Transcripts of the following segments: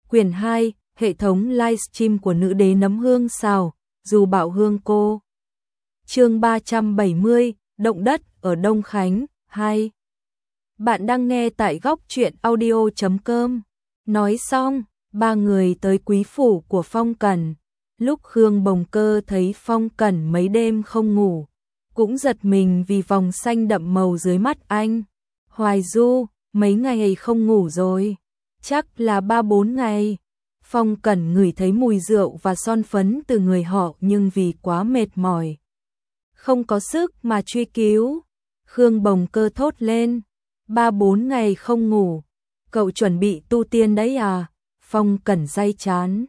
Quyển 2, hệ thống livestream của nữ đế nấm hương xào, dù bạo hương cô. Chương 370, động đất ở Đông Khánh, 2. Bạn đang nghe tại góc truyện audio.com. Nói xong, ba người tới quý phủ của Phong Cẩn. Lúc Khương Bồng Cơ thấy Phong Cẩn mấy đêm không ngủ, cũng giật mình vì vòng xanh đậm màu dưới mắt anh. Hoài Du, mấy ngày không ngủ rồi, chắc là 3-4 ngày. Phong Cẩn ngửi thấy mùi rượu và son phấn từ người họ nhưng vì quá mệt mỏi, không có sức mà truy cứu. Khương Bồng Cơ thốt lên, 3-4 ngày không ngủ, cậu chuẩn bị tu tiên đấy à? Phong Cẩn day chán,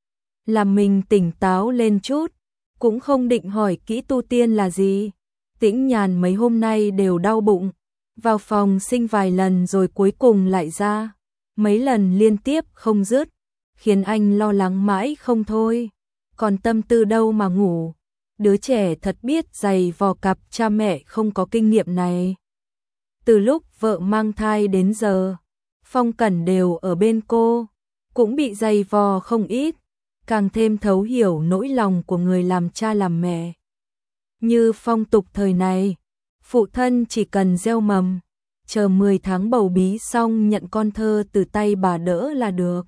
làm mình tỉnh táo lên chút, cũng không định hỏi kỹ tu tiên là gì. Tĩnh Nhàn mấy hôm nay đều đau bụng, vào phòng sinh vài lần rồi cuối cùng lại ra, mấy lần liên tiếp không dứt, khiến anh lo lắng mãi không thôi. Còn tâm tư đâu mà ngủ, đứa trẻ thật biết giày vò cặp cha mẹ không có kinh nghiệm này. Từ lúc vợ mang thai đến giờ, Phong Cẩn đều ở bên cô, cũng bị giày vò không ít, càng thêm thấu hiểu nỗi lòng của người làm cha làm mẹ. Như phong tục thời này, phụ thân chỉ cần gieo mầm, chờ 10 tháng bầu bí xong nhận con thơ từ tay bà đỡ là được.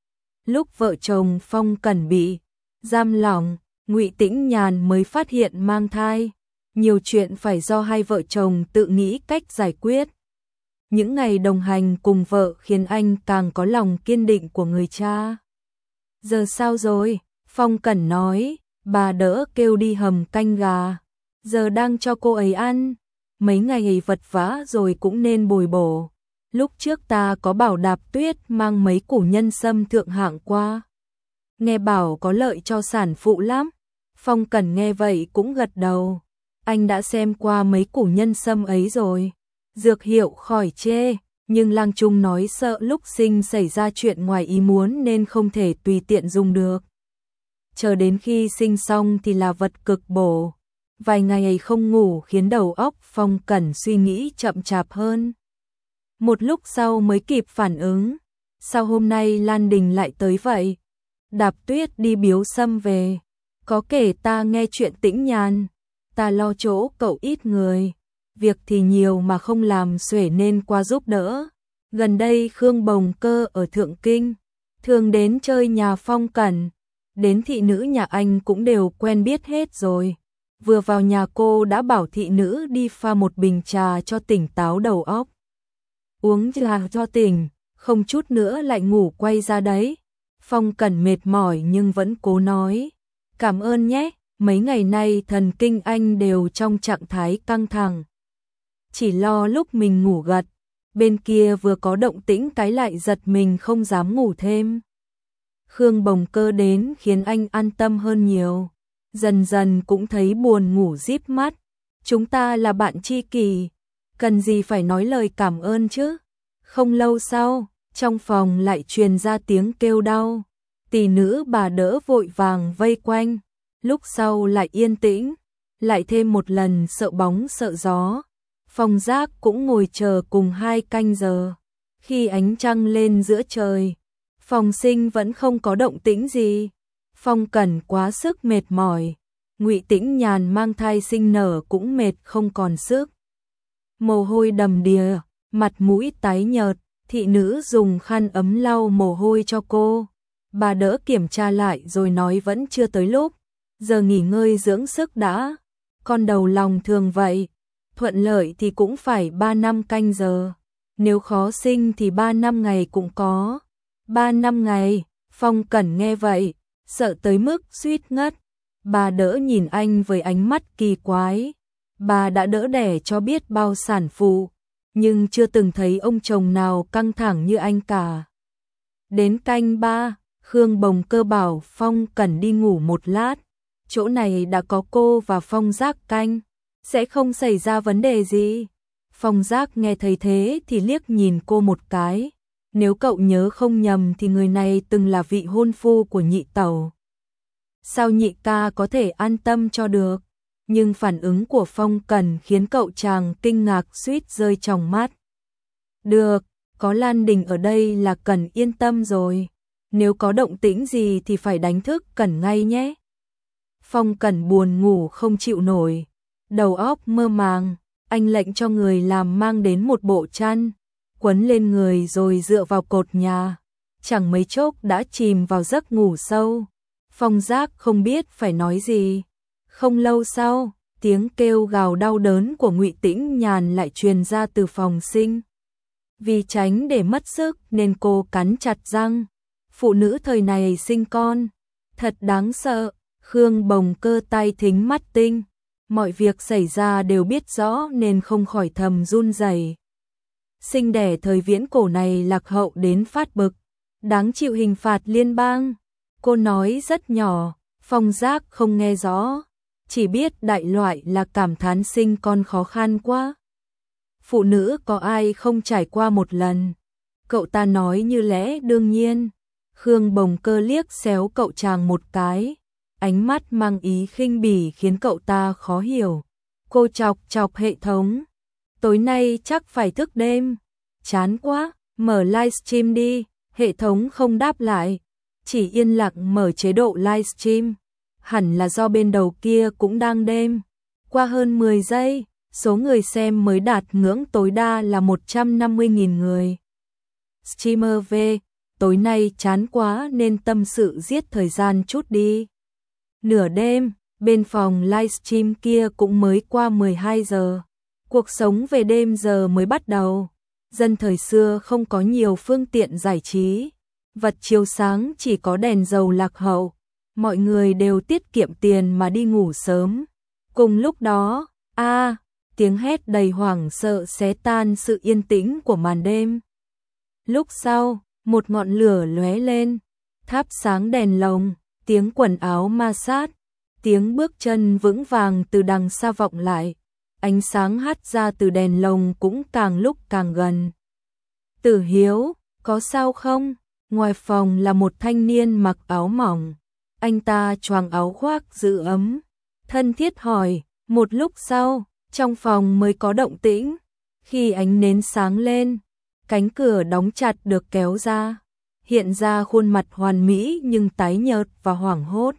Lúc vợ chồng Phong Cẩn bị giam lỏng, Ngụy Tĩnh Nhàn mới phát hiện mang thai. Nhiều chuyện phải do hai vợ chồng tự nghĩ cách giải quyết. Những ngày đồng hành cùng vợ khiến anh càng có lòng kiên định của người cha. Giờ sao rồi? Phong Cẩn nói, bà đỡ kêu đi hầm canh gà, giờ đang cho cô ấy ăn. Mấy ngày ấy vật vã rồi cũng nên bồi bổ. Lúc trước ta có bảo Đạp Tuyết mang mấy củ nhân sâm thượng hạng qua, nghe bảo có lợi cho sản phụ lắm. Phong Cẩn nghe vậy cũng gật đầu. Anh đã xem qua mấy củ nhân sâm ấy rồi. Dược hiệu khỏi chê, nhưng lang trung nói sợ lúc sinh xảy ra chuyện ngoài ý muốn nên không thể tùy tiện dùng được. Chờ đến khi sinh xong thì là vật cực bổ. Vài ngày ấy không ngủ khiến đầu óc Phong Cẩn suy nghĩ chậm chạp hơn. Một lúc sau mới kịp phản ứng, sao hôm nay Lan Đình lại tới vậy? Đạp Tuyết đi biếu sâm về, có kể ta nghe chuyện Tĩnh Nhàn, ta lo chỗ cậu ít người, việc thì nhiều mà không làm xuể nên qua giúp đỡ. Gần đây Khương Bồng Cơ ở Thượng Kinh, thường đến chơi nhà Phong Cẩn, đến thị nữ nhà anh cũng đều quen biết hết rồi. Vừa vào nhà cô đã bảo thị nữ đi pha một bình trà cho tỉnh táo đầu óc. Uống trà cho tỉnh, không chút nữa lại ngủ quay ra đấy. Phong Cẩn mệt mỏi nhưng vẫn cố nói, cảm ơn nhé, mấy ngày nay thần kinh anh đều trong trạng thái căng thẳng. Chỉ lo lúc mình ngủ gật, bên kia vừa có động tĩnh cái lại giật mình không dám ngủ thêm. Khương Bồng Cơ đến khiến anh an tâm hơn nhiều, dần dần cũng thấy buồn ngủ díp mắt. Chúng ta là bạn tri kỷ, cần gì phải nói lời cảm ơn chứ. Không lâu sau, trong phòng lại truyền ra tiếng kêu đau. Tỷ nữ bà đỡ vội vàng vây quanh, lúc sau lại yên tĩnh, lại thêm một lần sợ bóng sợ gió. Phong Giác cũng ngồi chờ cùng 2 canh giờ. Khi ánh trăng lên giữa trời, phòng sinh vẫn không có động tĩnh gì. Phong Cẩn quá sức mệt mỏi, Ngụy Tĩnh Nhàn mang thai sinh nở cũng mệt không còn sức. Mồ hôi đầm đìa, mặt mũi tái nhợt, thị nữ dùng khăn ấm lau mồ hôi cho cô. Bà đỡ kiểm tra lại rồi nói vẫn chưa tới lúc, giờ nghỉ ngơi dưỡng sức đã. Con đầu lòng thường vậy, thuận lợi thì cũng phải 3-5 canh giờ, nếu khó sinh thì 3-5 ngày cũng có. 3-5 ngày, Phong Cẩn nghe vậy, sợ tới mức suýt ngất. Bà đỡ nhìn anh với ánh mắt kỳ quái. Bà đã đỡ đẻ cho biết bao sản phụ, nhưng chưa từng thấy ông chồng nào căng thẳng như anh cả. Đến canh 3, Khương Bồng Cơ bảo Phong Cẩn đi ngủ một lát, chỗ này đã có cô và Phong Giác canh, sẽ không xảy ra vấn đề gì. Phong Giác nghe thấy thế thì liếc nhìn cô một cái, nếu cậu nhớ không nhầm thì người này từng là vị hôn phu của nhị tẩu. Sao nhị ca có thể an tâm cho được? Nhưng phản ứng của Phong Cẩn khiến cậu chàng kinh ngạc suýt rơi tròng mắt. Được, có Lan Đình ở đây là Cẩn yên tâm rồi. nếu có động tĩnh gì thì phải đánh thức Cẩn ngay nhé. Phong Cẩn buồn ngủ không chịu nổi, đầu óc mơ màng, anh lệnh cho người làm mang đến một bộ chăn, quấn lên người rồi dựa vào cột nhà, chẳng mấy chốc đã chìm vào giấc ngủ sâu. Phong Giác không biết phải nói gì. Không lâu sau, tiếng kêu gào đau đớn của Ngụy Tĩnh Nhàn lại truyền ra từ phòng sinh. Vì tránh để mất sức nên cô cắn chặt răng. Phụ nữ thời này sinh con, thật đáng sợ. Khương Bồng Cơ tai thính mắt tinh, mọi việc xảy ra đều biết rõ nên không khỏi thầm run rẩy. Sinh đẻ thời viễn cổ này lạc hậu đến phát bực, đáng chịu hình phạt liên bang. Cô nói rất nhỏ, Phong Giác không nghe rõ, chỉ biết đại loại là cảm thán sinh con khó khăn quá. Phụ nữ có ai không trải qua một lần? Cậu ta nói như lẽ đương nhiên. Khương Bồng Cơ liếc xéo cậu chàng một cái, ánh mắt mang ý khinh bỉ khiến cậu ta khó hiểu. Cô chọc chọc hệ thống. Tối nay chắc phải thức đêm. Chán quá, mở livestream đi. Hệ thống không đáp lại, chỉ yên lặng mở chế độ livestream. Hẳn là do bên đầu kia cũng đang đêm. Qua hơn 10 giây, số người xem mới đạt ngưỡng tối đa là 150.000 người. Streamer V, tối nay chán quá nên tâm sự giết thời gian chút đi. Nửa đêm, bên phòng livestream kia cũng mới qua 12 giờ. Cuộc sống về đêm giờ mới bắt đầu. Dân thời xưa không có nhiều phương tiện giải trí. Vật chiếu sáng chỉ có đèn dầu lạc hậu. Mọi người đều tiết kiệm tiền mà đi ngủ sớm. Cùng lúc đó, tiếng hét đầy hoảng sợ xé tan sự yên tĩnh của màn đêm. Lúc sau, một ngọn lửa lóe lên, thắp sáng đèn lồng, tiếng quần áo ma sát, tiếng bước chân vững vàng từ đằng xa vọng lại. Ánh sáng hắt ra từ đèn lồng cũng càng lúc càng gần. Tử Hiếu, có sao không? Ngoài phòng là một thanh niên mặc áo mỏng. Anh ta choàng áo khoác giữ ấm, thân thiết hỏi. Một lúc sau, trong phòng mới có động tĩnh. Khi ánh nến sáng lên, cánh cửa đóng chặt được kéo ra, hiện ra khuôn mặt hoàn mỹ nhưng tái nhợt và hoảng hốt.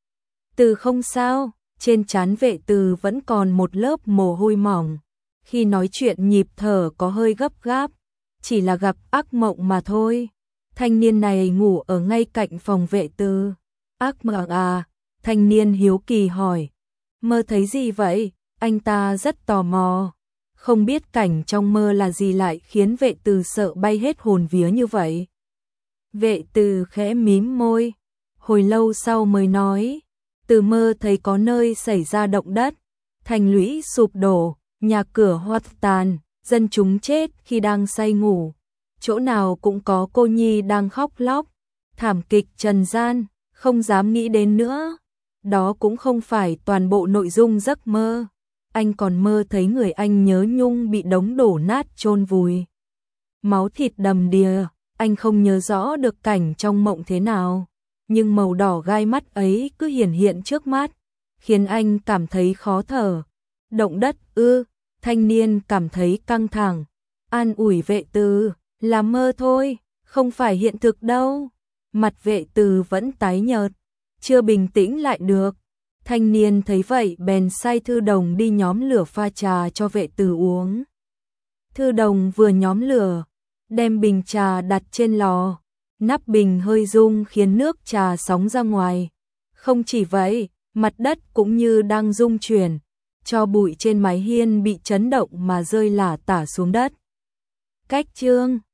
Từ không sao, trên trán Vệ Từ vẫn còn một lớp mồ hôi mỏng. Khi nói chuyện nhịp thở có hơi gấp gáp, chỉ là gặp ác mộng mà thôi. Thanh niên này ngủ ở ngay cạnh phòng Vệ Từ. Ác mộng à? Thanh niên hiếu kỳ hỏi. Mơ thấy gì vậy? Anh ta rất tò mò. Không biết cảnh trong mơ là gì lại khiến Vệ Từ sợ bay hết hồn vía như vậy. Vệ Từ khẽ mím môi, hồi lâu sau mới nói. Từ mơ thấy có nơi xảy ra động đất, thành lũy sụp đổ, nhà cửa hoắt tàn, dân chúng chết khi đang say ngủ. Chỗ nào cũng có cô nhi đang khóc lóc. Thảm kịch trần gian, không dám nghĩ đến nữa. Đó cũng không phải toàn bộ nội dung giấc mơ. Anh còn mơ thấy người anh nhớ nhung bị đống đổ nát chôn vùi. Máu thịt đầm đìa, anh không nhớ rõ được cảnh trong mộng thế nào. Nhưng màu đỏ gai mắt ấy cứ hiển hiện trước mắt, khiến anh cảm thấy khó thở. Động đất ư? Thanh niên cảm thấy căng thẳng. An ủi Vệ Từ, là mơ thôi, không phải hiện thực đâu. Mặt Vệ Từ vẫn tái nhợt, chưa bình tĩnh lại được. Thanh niên thấy vậy bèn sai Thư Đồng đi nhóm lửa pha trà cho Vệ Từ uống. Thư Đồng vừa nhóm lửa, đem bình trà đặt trên lò. Nắp bình hơi rung khiến nước trà sóng ra ngoài. Không chỉ vậy, mặt đất cũng như đang rung chuyển. Tro bụi trên mái hiên bị chấn động mà rơi lả tả xuống đất. Cách chương